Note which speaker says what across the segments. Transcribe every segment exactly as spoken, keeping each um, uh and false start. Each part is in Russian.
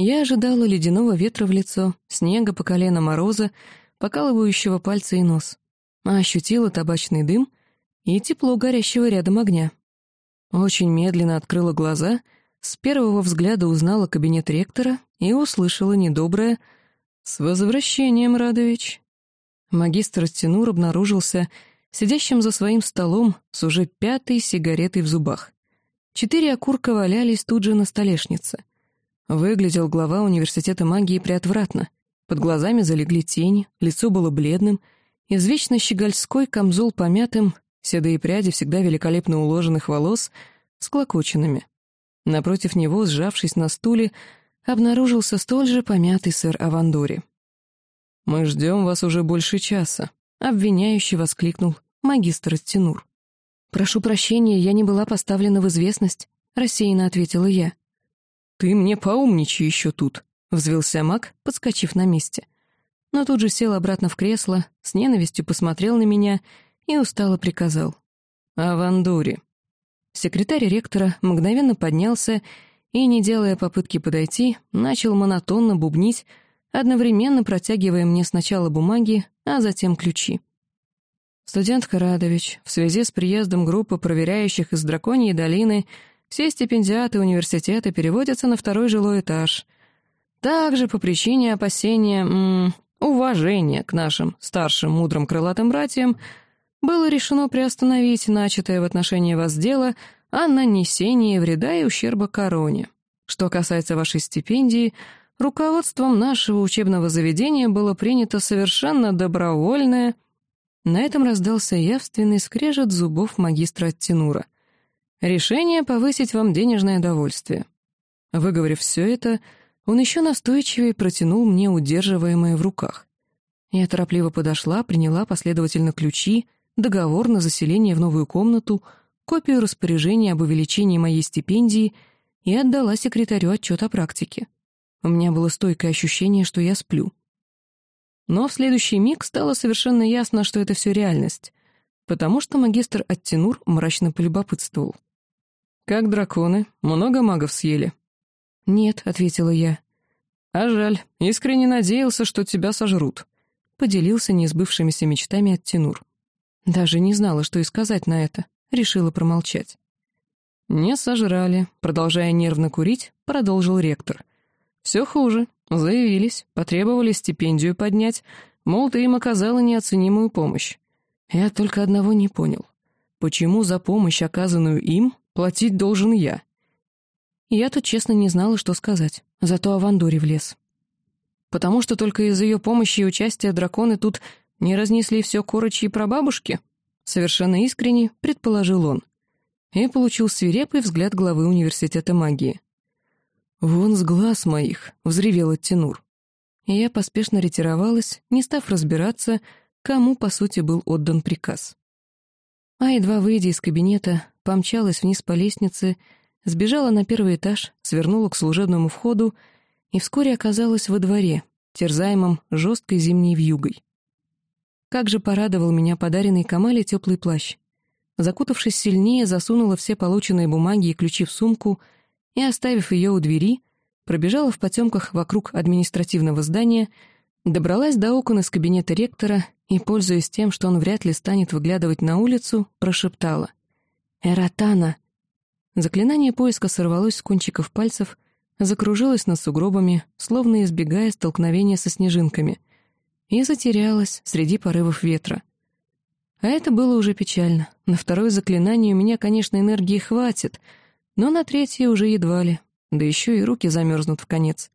Speaker 1: Я ожидала ледяного ветра в лицо, снега по колено, мороза, покалывающего пальцы и нос, а ощутила табачный дым и тепло горящего рядом огня. Очень медленно открыла глаза, с первого взгляда узнала кабинет ректора и услышала недоброе «С возвращением, Радович!». Магистр Аттенур обнаружился сидящим за своим столом с уже пятой сигаретой в зубах. Четыре окурка валялись тут же на столешнице. Выглядел глава университета магии приотвратно. Под глазами залегли тени, лицо было бледным, извечно щегольской камзол помятым, седые пряди всегда великолепно уложенных волос склокоченными. Напротив него, сжавшись на стуле, обнаружился столь же помятый сэр Авандори. «Мы ждем вас уже больше часа», — обвиняющий воскликнул магистр Аттенур. «Прошу прощения, я не была поставлена в известность», — рассеянно ответила я. «Ты мне поумничай еще тут», — взвился маг, подскочив на месте. Но тут же сел обратно в кресло, с ненавистью посмотрел на меня и устало приказал. «Авандори». Секретарь ректора мгновенно поднялся и, не делая попытки подойти, начал монотонно бубнить, одновременно протягивая мне сначала бумаги, а затем ключи. «Студент Радович, в связи с приездом группы проверяющих из Драконьей долины все стипендиаты университета переводятся на второй жилой этаж. Также по причине опасения, м, уважения к нашим старшим мудрым крылатым братьям было решено приостановить начатое в отношении вас дело о нанесении вреда и ущерба короне. Что касается вашей стипендии, руководством нашего учебного заведения было принято совершенно добровольное...» На этом раздался явственный скрежет зубов магистра Аттенура. «Решение повысить вам денежное довольствие». Выговорив все это, он еще настойчивее протянул мне удерживаемое в руках. Я торопливо подошла, приняла последовательно ключи, договор на заселение в новую комнату, копию распоряжения об увеличении моей стипендии и отдала секретарю отчет о практике. У меня было стойкое ощущение, что я сплю. Но в следующий миг стало совершенно ясно, что это все реальность, потому что магистр Аттенур мрачно полюбопытствовал. «Как драконы? Много магов съели?» «Нет», — ответила я. «А жаль, искренне надеялся, что тебя сожрут», — поделился несбывшимися мечтами Аттенур. Даже не знала, что и сказать на это, решила промолчать. «Не сожрали», — продолжая нервно курить, продолжил ректор. «Все хуже. Заявились, потребовали стипендию поднять, мол, ты им оказала неоценимую помощь. Я только одного не понял. Почему за помощь, оказанную им, платить должен я?» Я тут честно не знала, что сказать, зато Авандори влез. «Потому что только из ее помощи и участия драконы тут не разнесли все корочи и прабабушки?» Совершенно искренне предположил он. И получил свирепый взгляд главы университета магии. «Вон с глаз моих!» — взревел Аттенур. И я поспешно ретировалась, не став разбираться, кому, по сути, был отдан приказ. А едва выйдя из кабинета, помчалась вниз по лестнице, сбежала на первый этаж, свернула к служебному входу и вскоре оказалась во дворе, терзаемом жесткой зимней вьюгой. Как же порадовал меня подаренный Камале теплый плащ. Закутавшись сильнее, засунула все полученные бумаги и ключи в сумку и, оставив ее у двери, пробежала в потемках вокруг административного здания, добралась до окон из кабинета ректора и, пользуясь тем, что он вряд ли станет выглядывать на улицу, прошептала: «Эратана!». Заклинание поиска сорвалось с кончиков пальцев, закружилось над сугробами, словно избегая столкновения со снежинками, и затерялось среди порывов ветра. А это было уже печально. На второе заклинание у меня, конечно, энергии хватит, но на третье уже едва ли, да еще и руки замерзнут в конец.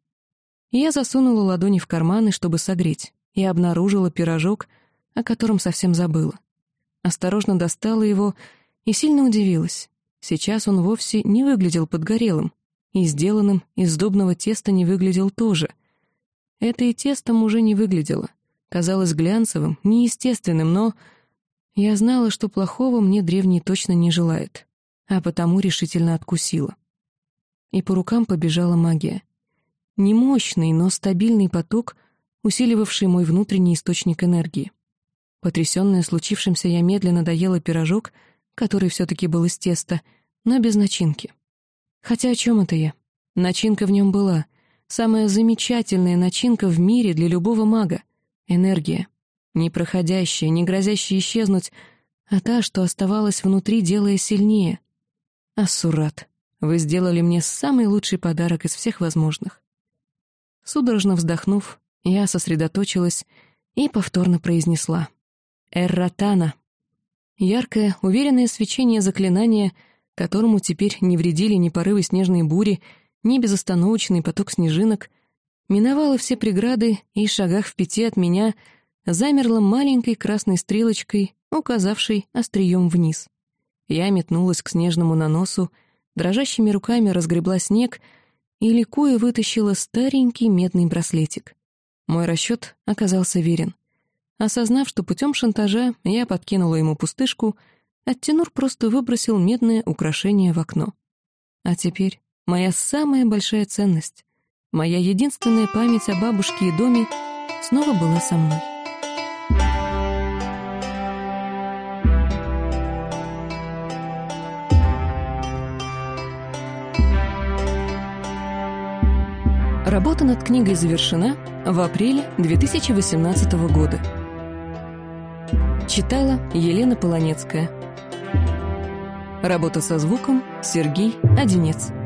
Speaker 1: Я засунула ладони в карманы, чтобы согреть, и обнаружила пирожок, о котором совсем забыла. Осторожно достала его и сильно удивилась. Сейчас он вовсе не выглядел подгорелым, и сделанным из сдобного теста не выглядел тоже. Это и тестом уже не выглядело. Казалось глянцевым, неестественным, но... Я знала, что плохого мне древний точно не желает, а потому решительно откусила. И по рукам побежала магия. Не мощный, но стабильный поток, усиливавший мой внутренний источник энергии. Потрясённая случившимся, я медленно доела пирожок, который все-таки был из теста, но без начинки. Хотя о чем это я? Начинка в нем была. Самая замечательная начинка в мире для любого мага — энергия. Не проходящая, не грозящая исчезнуть, а та, что оставалась внутри, делая сильнее. Ассурат, вы сделали мне самый лучший подарок из всех возможных. Судорожно вздохнув, я сосредоточилась и повторно произнесла: «Эр-Ратана». Яркое, уверенное свечение заклинания, которому теперь не вредили ни порывы снежной бури, ни безостановочный поток снежинок, миновало все преграды и, шагах в пяти от меня, замерла маленькой красной стрелочкой, указавшей острием вниз. Я метнулась к снежному наносу, дрожащими руками разгребла снег и, ликуя, вытащила старенький медный браслетик. Мой расчет оказался верен. Осознав, что путем шантажа я подкинула ему пустышку, Аттенур просто выбросил медное украшение в окно. А теперь моя самая большая ценность, моя единственная память о бабушке и доме снова была со мной. Работа над книгой завершена в апреле две тысячи восемнадцатого года. Читала Елена Полонецкая. Работа со звуком Сергей Одинец.